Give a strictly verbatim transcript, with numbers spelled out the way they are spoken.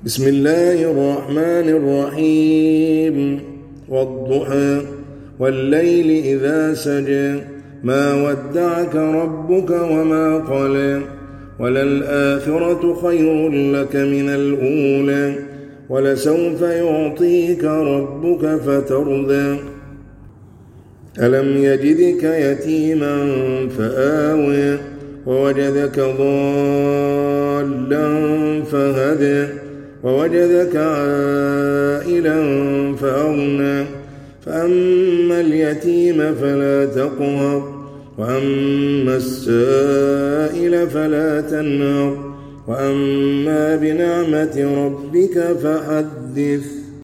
بسم الله الرحمن الرحيم والضحى والليل إذا سجى ما ودعك ربك وما قلى وللآخرة خير لك من الأولى ولسوف يعطيك ربك فترضى ألم يجدك يتيما فآوى ووجدك ضالا فهدى ووجدك عائلا فأغنى فأما اليتيم فلا تقهر وأما السائل فلا تنهر وأما بنعمة ربك فحدث.